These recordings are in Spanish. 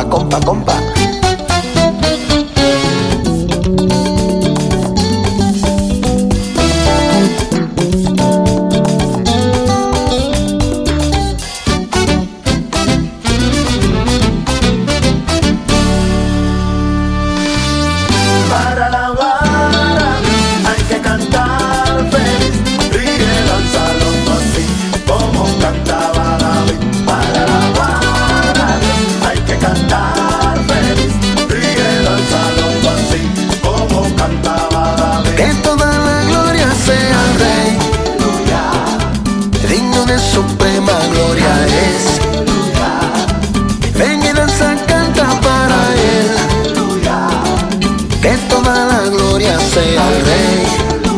compa. Para la vara hay que cantar feliz, ríe, danzalo así como cantaba David. Para la vara hay que cantar feliz, ríe, danzalo así como cantaba David. Que toda la gloria sea al Rey, digno de suprema gloria es. Ven y danza, canta para Él. Que toda la gloria sea al Rey.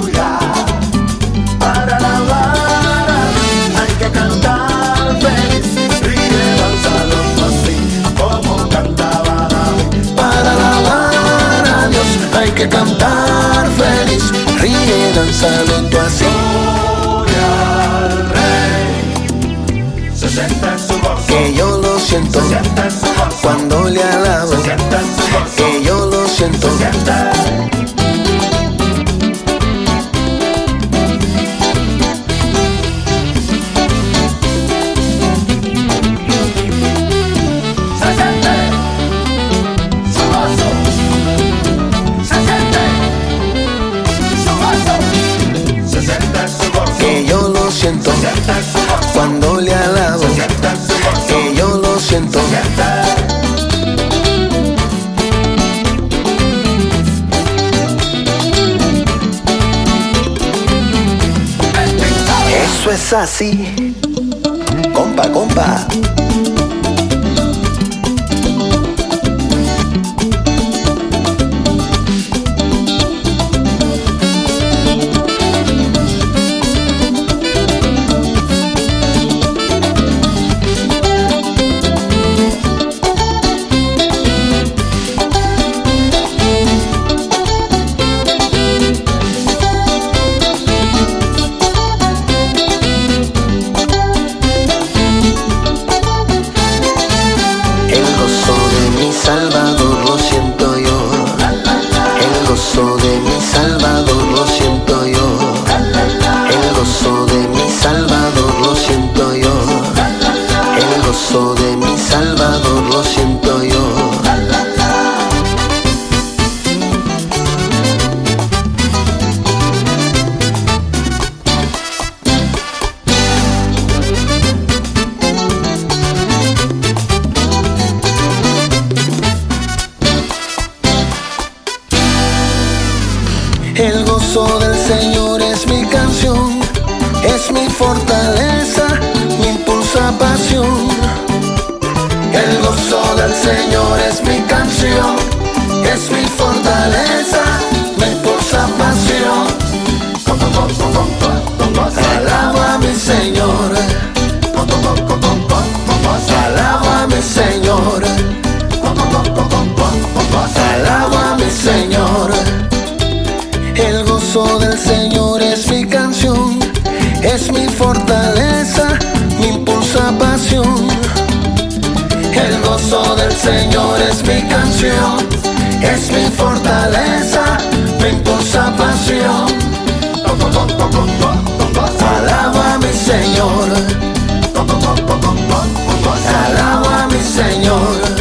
Para la vara hay que cantar feliz, ríe, danzalo así como cantaba David. Para alabar a Dios hay que cantar feliz, ríe, danzalo tú así. Gloria al Rey, se siente en su voz, Que yo lo siento se siente en su voz, cuando le alabo. se siente en su voz, Que yo lo siento. se siente. Se siente su gozo, se siente su gozo, se siente su gozo, Que yo lo siento se siente su gozo, cuando le alabo. se siente su gozo, Que yo lo siento. se siente. Eso es así, compa. El gozo de mi Salvador lo siento yo. El gozo de mi Salvador lo siento yo. El gozo de mi Salvador lo siento yo. El gozo de mi Salvador lo siento yo. El gozo del Señor es mi canción, es mi fortaleza, mi impulsa pasión. El gozo del Señor es mi canción, es mi fortaleza, mi impulsa pasión. Alabo a mi Señor, alabo a mi Señor, alabo a mi Señor. El gozo del Señor es mi canción, es mi fortaleza, mi impulsa pasión. El gozo del Señor es mi canción, es mi fortaleza, mi impulsa pasión. Alabo a mi Señor, alabo a mi Señor.